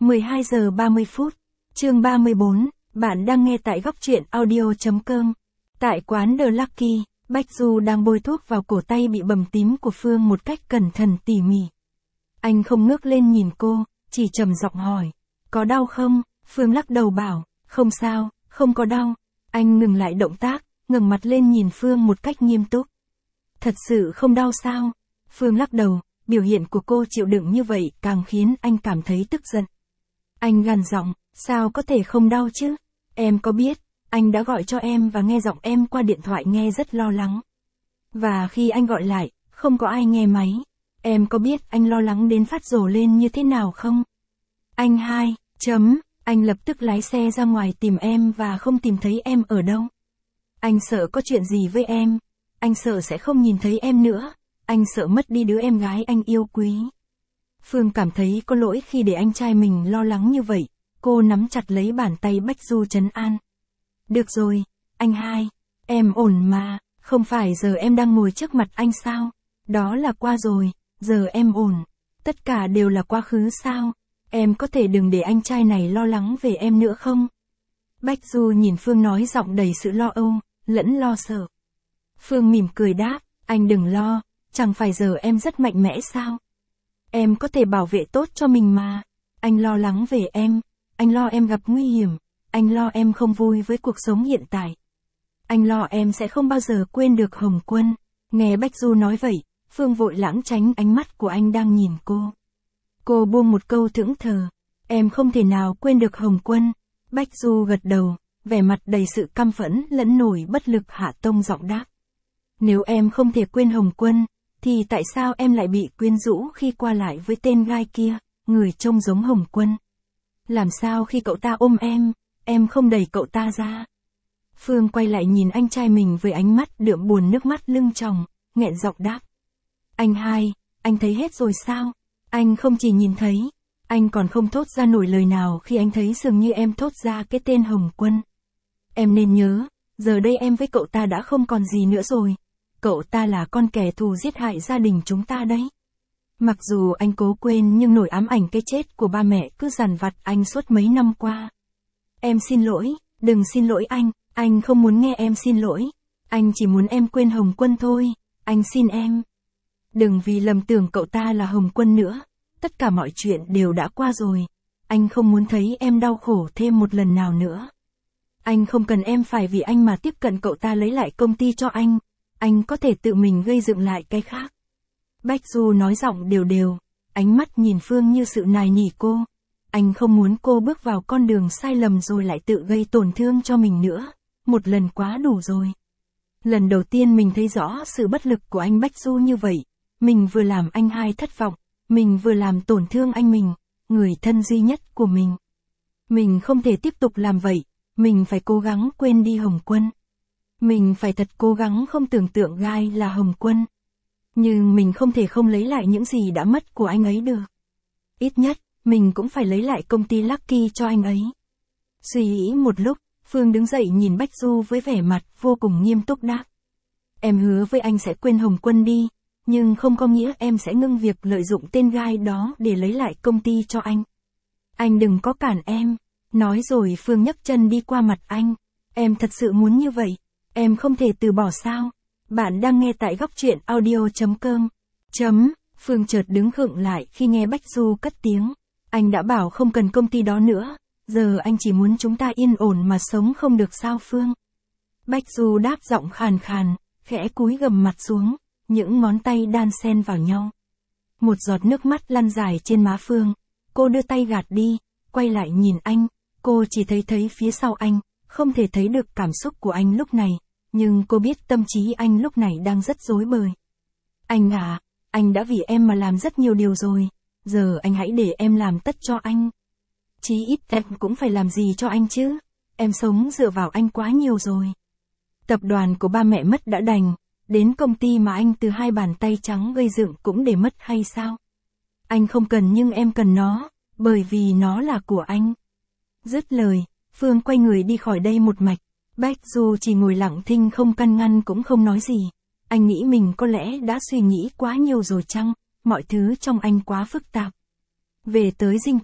12 giờ 30 phút. Chương 34, bạn đang nghe tại góc truyện audio.com. Tại quán The Lucky, Bách Du đang bôi thuốc vào cổ tay bị bầm tím của Phương một cách cẩn thận tỉ mỉ. Anh không ngước lên nhìn cô, chỉ trầm giọng hỏi, có đau không? Phương lắc đầu bảo, không sao, không có đau. Anh ngừng lại động tác, ngẩng mặt lên nhìn Phương một cách nghiêm túc. Thật sự không đau sao? Phương lắc đầu, biểu hiện của cô chịu đựng như vậy càng khiến anh cảm thấy tức giận. Anh gằn giọng, sao có thể không đau chứ? Em có biết, anh đã gọi cho em và nghe giọng em qua điện thoại nghe rất lo lắng. Và khi anh gọi lại, không có ai nghe máy. Em có biết anh lo lắng đến phát rồ lên như thế nào không? Anh anh lập tức lái xe ra ngoài tìm em và không tìm thấy em ở đâu. Anh sợ có chuyện gì với em. Anh sợ sẽ không nhìn thấy em nữa. Anh sợ mất đi đứa em gái anh yêu quý. Phương cảm thấy có lỗi khi để anh trai mình lo lắng như vậy. Cô nắm chặt lấy bàn tay Bách Du trấn an. Được rồi, anh hai, em ổn mà, không phải giờ em đang ngồi trước mặt anh sao? Đó là qua rồi, giờ em ổn. Tất cả đều là quá khứ sao? Em có thể đừng để anh trai này lo lắng về em nữa không? Bách Du nhìn Phương nói giọng đầy sự lo âu, lẫn lo sợ. Phương mỉm cười đáp, anh đừng lo, chẳng phải giờ em rất mạnh mẽ sao? Em có thể bảo vệ tốt cho mình mà. Anh lo lắng về em, anh lo em gặp nguy hiểm, anh lo em không vui với cuộc sống hiện tại. Anh lo em sẽ không bao giờ quên được Hồng Quân. Nghe Bách Du nói vậy, Phương vội lãng tránh ánh mắt của anh đang nhìn cô. Cô buông một câu thẫn thờ, em không thể nào quên được Hồng Quân. Bách Du gật đầu, vẻ mặt đầy sự căm phẫn lẫn nổi bất lực hạ tông giọng đáp. Nếu em không thể quên Hồng Quân, thì tại sao em lại bị quyến rũ khi qua lại với tên gai kia, người trông giống Hồng Quân? Làm sao khi cậu ta ôm em không đẩy cậu ta ra? Phương quay lại nhìn anh trai mình với ánh mắt đượm buồn nước mắt lưng tròng, nghẹn giọng đáp. Anh hai, anh thấy hết rồi sao? Anh không chỉ nhìn thấy, anh còn không thốt ra nổi lời nào khi anh thấy dường như em thốt ra cái tên Hồng Quân. Em nên nhớ, giờ đây em với cậu ta đã không còn gì nữa rồi. Cậu ta là con kẻ thù giết hại gia đình chúng ta đấy. Mặc dù anh cố quên nhưng nỗi ám ảnh cái chết của ba mẹ cứ dằn vặt anh suốt mấy năm qua. Em xin lỗi, đừng xin lỗi anh không muốn nghe em xin lỗi. Anh chỉ muốn em quên Hồng Quân thôi, anh xin em. Đừng vì lầm tưởng cậu ta là Hồng Quân nữa, tất cả mọi chuyện đều đã qua rồi. Anh không muốn thấy em đau khổ thêm một lần nào nữa. Anh không cần em phải vì anh mà tiếp cận cậu ta lấy lại công ty cho anh có thể tự mình gây dựng lại cái khác. Bách Du nói giọng đều đều, ánh mắt nhìn Phương như sự nài nỉ cô. Anh không muốn cô bước vào con đường sai lầm rồi lại tự gây tổn thương cho mình nữa. Một lần quá đủ rồi. Lần đầu tiên mình thấy rõ sự bất lực của anh Bách Du như vậy. Mình vừa làm anh hai thất vọng, mình vừa làm tổn thương anh mình, người thân duy nhất của mình. Mình không thể tiếp tục làm vậy, mình phải cố gắng quên đi Hồng Quân. Mình phải thật cố gắng không tưởng tượng gai là Hồng Quân. Nhưng mình không thể không lấy lại những gì đã mất của anh ấy được. Ít nhất, mình cũng phải lấy lại công ty Lucky cho anh ấy. Suy nghĩ một lúc, Phương đứng dậy nhìn Bách Du với vẻ mặt vô cùng nghiêm túc đáp. Em hứa với anh sẽ quên Hồng Quân đi, nhưng không có nghĩa em sẽ ngưng việc lợi dụng tên gai đó để lấy lại công ty cho anh. Anh đừng có cản em. Nói rồi Phương nhấc chân đi qua mặt anh. Em thật sự muốn như vậy. Em không thể từ bỏ sao? Bạn đang nghe tại góc truyện audio.com. Phương chợt đứng khựng lại khi nghe Bách Du cất tiếng. Anh đã bảo không cần công ty đó nữa. Giờ anh chỉ muốn chúng ta yên ổn mà sống không được sao Phương? Bách Du đáp giọng khàn khàn, khẽ cúi gằm mặt xuống, những ngón tay đan xen vào nhau. Một giọt nước mắt lăn dài trên má Phương. Cô đưa tay gạt đi, quay lại nhìn anh. Cô chỉ thấy phía sau anh, không thể thấy được cảm xúc của anh lúc này. Nhưng cô biết tâm trí anh lúc này đang rất rối bời. Anh à, anh đã vì em mà làm rất nhiều điều rồi. Giờ anh hãy để em làm tất cho anh. Chí ít em cũng phải làm gì cho anh chứ. Em sống dựa vào anh quá nhiều rồi. Tập đoàn của ba mẹ mất đã đành. Đến công ty mà anh từ hai bàn tay trắng gây dựng cũng để mất hay sao? Anh không cần nhưng em cần nó. Bởi vì nó là của anh. Dứt lời, Phương quay người đi khỏi đây một mạch. Bách Du chỉ ngồi lặng thinh không can ngăn cũng không nói gì. Anh nghĩ mình có lẽ đã suy nghĩ quá nhiều rồi chăng, mọi thứ trong anh quá phức tạp. Về tới dinh thự,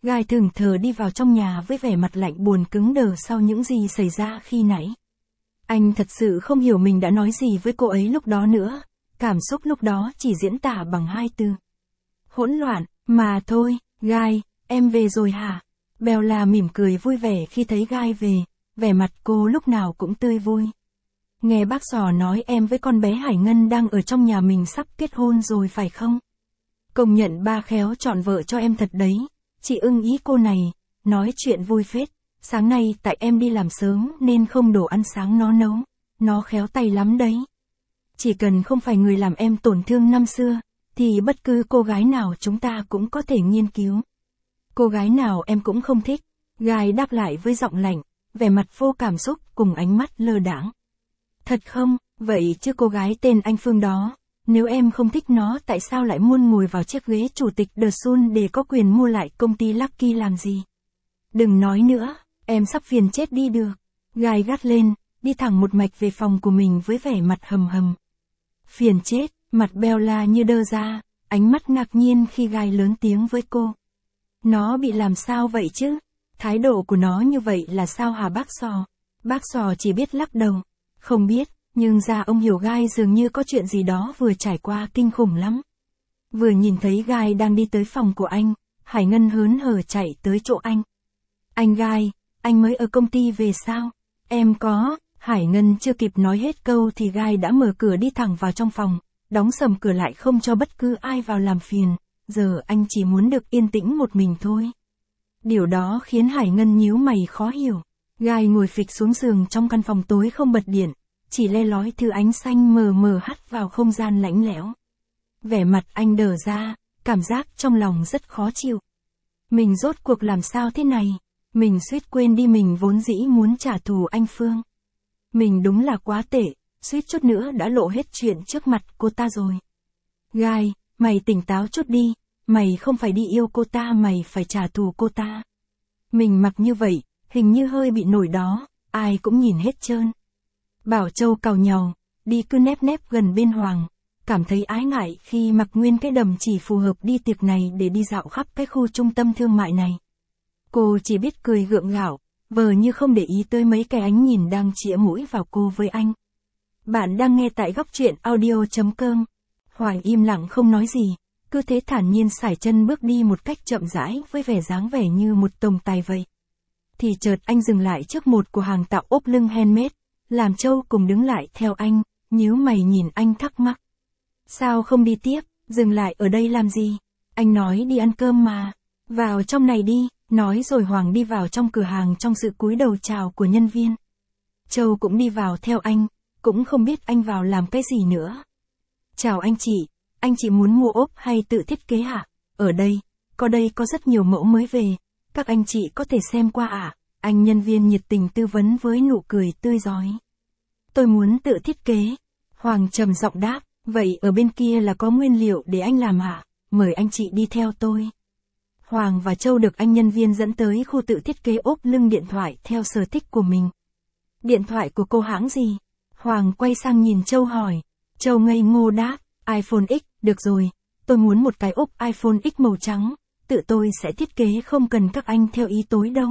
Gai thẫn thờ đi vào trong nhà với vẻ mặt lạnh buồn cứng đờ sau những gì xảy ra khi nãy. Anh thật sự không hiểu mình đã nói gì với cô ấy lúc đó nữa, cảm xúc lúc đó chỉ diễn tả bằng 2 từ. Hỗn loạn, mà thôi. Gai, em về rồi hả? Bella mỉm cười vui vẻ khi thấy Gai về, vẻ mặt cô lúc nào cũng tươi vui. Nghe bác Sò nói em với con bé Hải Ngân đang ở trong nhà mình sắp kết hôn rồi phải không? Công nhận ba khéo chọn vợ cho em thật đấy, chị ưng ý cô này, nói chuyện vui phết. Sáng nay tại em đi làm sớm nên không đồ ăn sáng nó nấu, nó khéo tay lắm đấy. Chỉ cần không phải người làm em tổn thương năm xưa, thì bất cứ cô gái nào chúng ta cũng có thể nghiên cứu. Cô gái nào em cũng không thích, Gai đáp lại với giọng lạnh, vẻ mặt vô cảm xúc cùng ánh mắt lơ đãng. Thật không, vậy chứ cô gái tên anh Phương đó, nếu em không thích nó tại sao lại muốn ngồi vào chiếc ghế chủ tịch The Sun để có quyền mua lại công ty Lucky làm gì? Đừng nói nữa, em sắp phiền chết đi được. Gai gắt lên, đi thẳng một mạch về phòng của mình với vẻ mặt hầm hầm. Phiền chết, mặt Bella như đơ ra, ánh mắt ngạc nhiên khi Gai lớn tiếng với cô. Nó bị làm sao vậy chứ? Thái độ của nó như vậy là sao hả bác Sò? Bác Sò chỉ biết lắc đầu. Không biết, nhưng ra ông hiểu Gai dường như có chuyện gì đó vừa trải qua kinh khủng lắm. Vừa nhìn thấy Gai đang đi tới phòng của anh, Hải Ngân hớn hở chạy tới chỗ anh. Anh Gai, anh mới ở công ty về sao? Em có. Hải Ngân chưa kịp nói hết câu thì Gai đã mở cửa đi thẳng vào trong phòng, đóng sầm cửa lại không cho bất cứ ai vào làm phiền. Giờ anh chỉ muốn được yên tĩnh một mình thôi. Điều đó khiến Hải Ngân nhíu mày khó hiểu. Gai ngồi phịch xuống giường trong căn phòng tối không bật điện, chỉ le lói thứ ánh xanh mờ mờ hắt vào không gian lạnh lẽo. Vẻ mặt anh đờ ra, cảm giác trong lòng rất khó chịu. Mình rốt cuộc làm sao thế này? Mình suýt quên đi mình vốn dĩ muốn trả thù anh Phương. Mình đúng là quá tệ, suýt chút nữa đã lộ hết chuyện trước mặt cô ta rồi. Gai, mày tỉnh táo chút đi, mày không phải đi yêu cô ta, mày phải trả thù cô ta. Mình mặc như vậy, hình như hơi bị nổi đó, ai cũng nhìn hết trơn. Bảo Châu càu nhàu, đi cứ nép nép gần bên Hoàng, cảm thấy ái ngại khi mặc nguyên cái đầm chỉ phù hợp đi tiệc này để đi dạo khắp cái khu trung tâm thương mại này. Cô chỉ biết cười gượng gạo, vờ như không để ý tới mấy cái ánh nhìn đang chĩa mũi vào cô với anh. Bạn đang nghe tại góc truyện audio.com. Hoàng im lặng không nói gì, cứ thế thản nhiên sải chân bước đi một cách chậm rãi với vẻ dáng vẻ như một tổng tài vậy. Thì chợt anh dừng lại trước một cửa hàng tạo ốp lưng handmade, làm Châu cùng đứng lại theo anh, nhíu mày nhìn anh thắc mắc. Sao không đi tiếp, dừng lại ở đây làm gì? Anh nói đi ăn cơm mà. Vào trong này đi, nói rồi Hoàng đi vào trong cửa hàng trong sự cúi đầu chào của nhân viên. Châu cũng đi vào theo anh, cũng không biết anh vào làm cái gì nữa. Chào anh chị muốn mua ốp hay tự thiết kế hả? Ở đây có rất nhiều mẫu mới về, các anh chị có thể xem qua ạ. Anh nhân viên nhiệt tình tư vấn với nụ cười tươi rói. Tôi muốn tự thiết kế. Hoàng trầm giọng đáp, vậy ở bên kia là có nguyên liệu để anh làm ạ, mời anh chị đi theo tôi. Hoàng và Châu được anh nhân viên dẫn tới khu tự thiết kế ốp lưng điện thoại theo sở thích của mình. Điện thoại của cô hãng gì? Hoàng quay sang nhìn Châu hỏi. Châu ngây ngô đáp, iPhone X, được rồi, tôi muốn một cái ốp iPhone X màu trắng, tự tôi sẽ thiết kế không cần các anh theo ý tối đâu.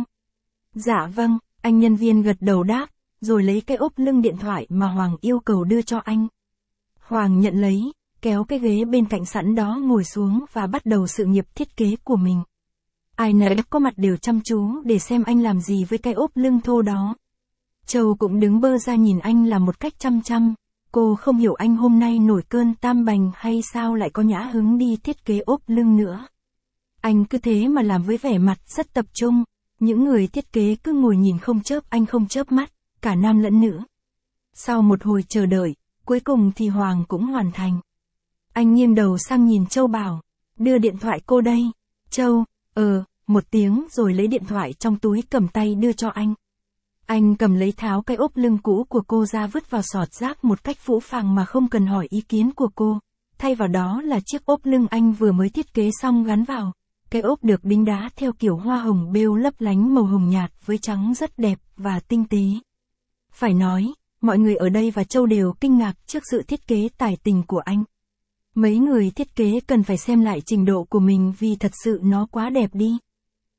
Dạ vâng, anh nhân viên gật đầu đáp, rồi lấy cái ốp lưng điện thoại mà Hoàng yêu cầu đưa cho anh. Hoàng nhận lấy, kéo cái ghế bên cạnh sẵn đó ngồi xuống và bắt đầu sự nghiệp thiết kế của mình. Ai nấy có mặt đều chăm chú để xem anh làm gì với cái ốp lưng thô đó. Châu cũng đứng bơ ra nhìn anh làm một cách chăm chăm. Cô không hiểu anh hôm nay nổi cơn tam bành hay sao lại có nhã hứng đi thiết kế ốp lưng nữa. Anh cứ thế mà làm với vẻ mặt rất tập trung. Những người thiết kế cứ ngồi nhìn không chớp, anh không chớp mắt, cả nam lẫn nữ. Sau một hồi chờ đợi, cuối cùng thì Hoàng cũng hoàn thành. Anh nghiêng đầu sang nhìn Châu bảo, đưa điện thoại cô đây. Châu, một tiếng rồi lấy điện thoại trong túi cầm tay đưa cho anh. Anh cầm lấy tháo cái ốp lưng cũ của cô ra vứt vào sọt rác một cách phũ phàng mà không cần hỏi ý kiến của cô. Thay vào đó là chiếc ốp lưng anh vừa mới thiết kế xong gắn vào. Cái ốp được đính đá theo kiểu hoa hồng bêu lấp lánh màu hồng nhạt với trắng rất đẹp và tinh tế. Phải nói, mọi người ở đây và Châu đều kinh ngạc trước sự thiết kế tài tình của anh. Mấy người thiết kế cần phải xem lại trình độ của mình vì thật sự nó quá đẹp đi.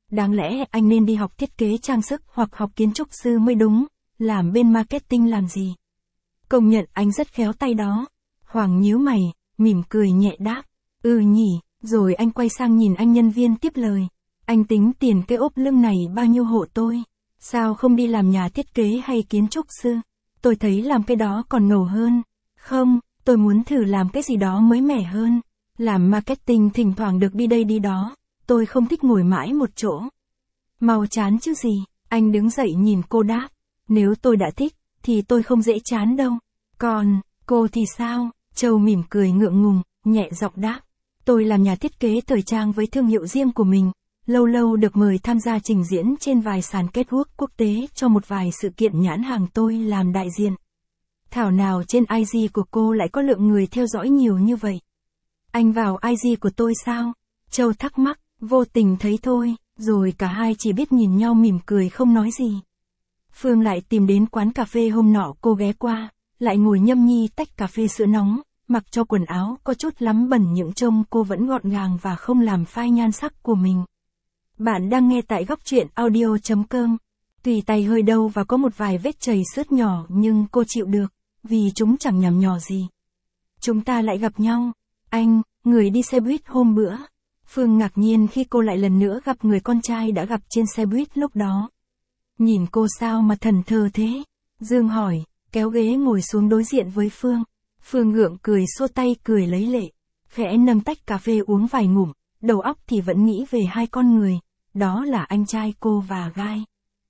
Đáng lẽ anh nên đi học thiết kế trang sức hoặc học kiến trúc sư mới đúng, làm bên marketing làm gì. Công nhận anh rất khéo tay đó. Hoàng nhíu mày, mỉm cười nhẹ đáp. Ừ nhỉ, rồi anh quay sang nhìn anh nhân viên tiếp lời. Anh tính tiền cái ốp lưng này bao nhiêu hộ tôi? Sao không đi làm nhà thiết kế hay kiến trúc sư? Tôi thấy làm cái đó còn ngầu hơn. Không, tôi muốn thử làm cái gì đó mới mẻ hơn. Làm marketing thỉnh thoảng được đi đây đi đó. Tôi không thích ngồi mãi một chỗ. Mau chán chứ gì, anh đứng dậy nhìn cô đáp. Nếu tôi đã thích, thì tôi không dễ chán đâu. Còn, cô thì sao? Châu mỉm cười ngượng ngùng, nhẹ giọng đáp. Tôi làm nhà thiết kế thời trang với thương hiệu riêng của mình. Lâu lâu được mời tham gia trình diễn trên vài sàn catwalk quốc tế cho một vài sự kiện nhãn hàng tôi làm đại diện. Thảo nào trên IG của cô lại có lượng người theo dõi nhiều như vậy? Anh vào IG của tôi sao? Châu thắc mắc, vô tình thấy thôi, rồi cả hai chỉ biết nhìn nhau mỉm cười không nói gì. Phương lại tìm đến quán cà phê hôm nọ cô ghé qua, lại ngồi nhâm nhi tách cà phê sữa nóng, mặc cho quần áo có chút lắm bẩn những trông cô vẫn gọn gàng và không làm phai nhan sắc của mình. Bạn đang nghe tại góc truyện audio.com. Tùy tay hơi đâu và có một vài vết chầy xước nhỏ nhưng cô chịu được, vì chúng chẳng nhằm nhò gì. Chúng ta lại gặp nhau. Anh, người đi xe buýt hôm bữa. Phương ngạc nhiên khi cô lại lần nữa gặp người con trai đã gặp trên xe buýt lúc đó. Nhìn cô sao mà thần thờ thế? Dương hỏi, kéo ghế ngồi xuống đối diện với Phương. Phương gượng cười xua tay cười lấy lệ. Khẽ nâng tách cà phê uống vài ngụm, đầu óc thì vẫn nghĩ về hai con người. Đó là anh trai cô và Gai.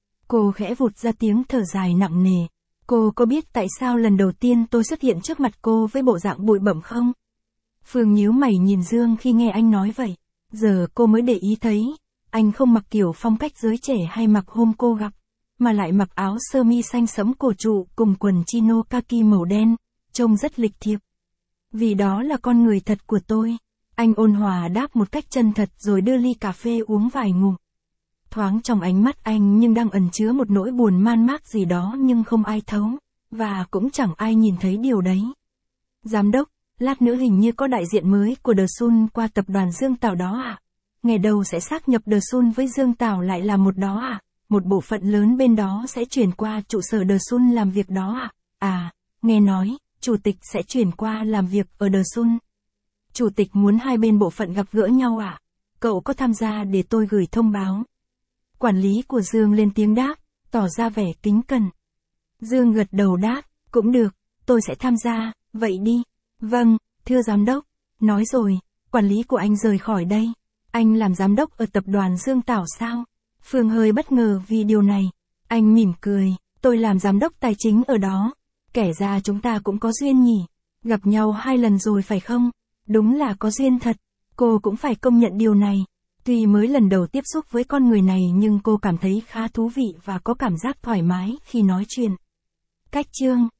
Cô khẽ vụt ra tiếng thở dài nặng nề. Cô có biết tại sao lần đầu tiên tôi xuất hiện trước mặt cô với bộ dạng bụi bặm không? Phương nhíu mày nhìn Dương khi nghe anh nói vậy. Giờ cô mới để ý thấy, anh không mặc kiểu phong cách giới trẻ hay mặc hôm cô gặp, mà lại mặc áo sơ mi xanh sẫm cổ trụ cùng quần chino kaki màu đen, trông rất lịch thiệp. Vì đó là con người thật của tôi. Anh ôn hòa đáp một cách chân thật rồi đưa ly cà phê uống vài ngụm. Thoáng trong ánh mắt anh nhưng đang ẩn chứa một nỗi buồn man mác gì đó nhưng không ai thấu, và cũng chẳng ai nhìn thấy điều đấy. Giám đốc, lát nữa hình như có đại diện mới của The Sun qua tập đoàn Dương Tảo đó à? Ngày đầu sẽ sáp nhập The Sun với Dương Tảo lại là một đó à? Một bộ phận lớn bên đó sẽ chuyển qua trụ sở The Sun làm việc đó à? À, nghe nói, chủ tịch sẽ chuyển qua làm việc ở The Sun. Chủ tịch muốn hai bên bộ phận gặp gỡ nhau à? Cậu có tham gia để tôi gửi thông báo? Quản lý của Dương lên tiếng đáp, tỏ ra vẻ kính cẩn. Dương gật đầu đáp, cũng được, tôi sẽ tham gia, vậy đi. Vâng, thưa giám đốc. Nói rồi, quản lý của anh rời khỏi đây. Anh làm giám đốc ở tập đoàn Dương Tảo sao? Phương hơi bất ngờ vì điều này. Anh mỉm cười, tôi làm giám đốc tài chính ở đó. Kể ra chúng ta cũng có duyên nhỉ. Gặp nhau 2 lần rồi phải không? Đúng là có duyên thật. Cô cũng phải công nhận điều này. Tuy mới lần đầu tiếp xúc với con người này nhưng cô cảm thấy khá thú vị và có cảm giác thoải mái khi nói chuyện. Cách chương